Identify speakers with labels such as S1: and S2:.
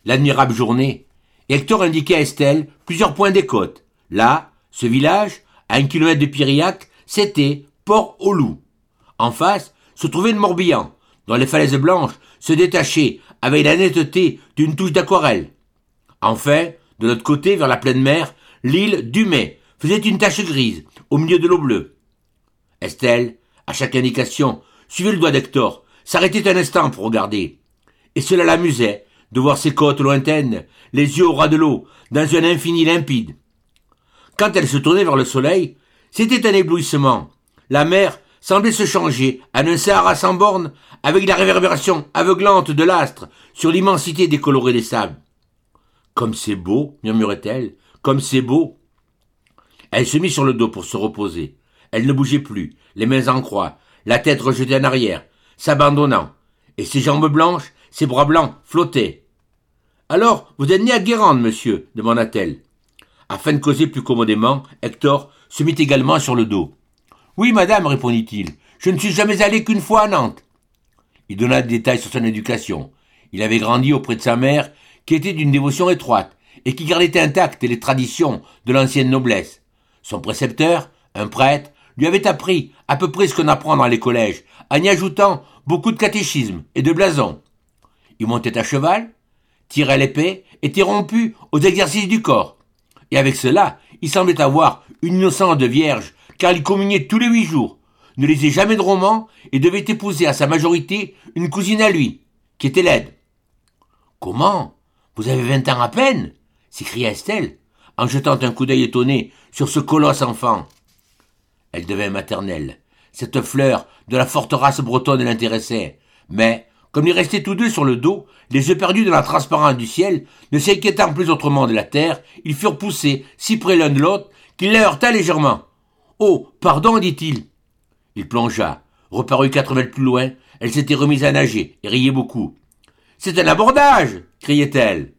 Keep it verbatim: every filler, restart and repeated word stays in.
S1: l'admirable journée, et Hector indiquait à Estelle plusieurs points des côtes. Là, ce village, à un kilomètre de Piriac, c'était Port-au-Loup. En face, se trouvait le Morbihan, dont les falaises blanches se détachaient avec la netteté d'une touche d'aquarelle. Enfin, de l'autre côté, vers la pleine mer, l'île d'Humay faisait une tache grise au milieu de l'eau bleue. Estelle, à chaque indication, suivait le doigt d'Hector, s'arrêtait un instant pour regarder. Et cela l'amusait de voir ces côtes lointaines, les yeux au ras de l'eau, dans un infini limpide. Quand elle se tournait vers le soleil, c'était un éblouissement. La mer semblait se changer en un Sahara sans bornes, avec la réverbération aveuglante de l'astre sur l'immensité décolorée des sables. « Comme c'est beau, murmurait-elle, comme c'est beau. » Elle se mit sur le dos pour se reposer. Elle ne bougeait plus, les mains en croix, la tête rejetée en arrière, s'abandonnant, et ses jambes blanches, ses bras blancs flottaient. « Alors, vous êtes né à Guérande, monsieur ?» demanda-t-elle. Afin de causer plus commodément, Hector se mit également sur le dos. « Oui, madame, répondit-il, je ne suis jamais allé qu'une fois à Nantes. » Il donna des détails sur son éducation. Il avait grandi auprès de sa mère, qui était d'une dévotion étroite, et qui gardait intactes les traditions de l'ancienne noblesse. Son précepteur, un prêtre, lui avait appris à peu près ce qu'on apprend dans les collèges, en y ajoutant beaucoup de catéchisme et de blason. Il montait à cheval, tirait l'épée, était rompu aux exercices du corps. Et avec cela, il semblait avoir une innocence de vierge, car il communiait tous les huit jours, ne lisait jamais de romans et devait épouser à sa majorité une cousine à lui, qui était laide. « Comment ? Vous avez vingt ans à peine ?» s'écria Estelle, en jetant un coup d'œil étonné sur ce colosse enfant. Elle devint maternelle. Cette fleur de la forte race bretonne l'intéressait, mais, comme ils restaient tous deux sur le dos, les yeux perdus dans la transparence du ciel, ne s'inquiétant plus autrement de la terre, ils furent poussés si près l'un de l'autre qu'il la heurta légèrement. « Oh, pardon, dit-il. » Il plongea. Reparut quatre mètres plus loin, elle s'était remise à nager et riait beaucoup. « C'est un abordage !» criait-elle.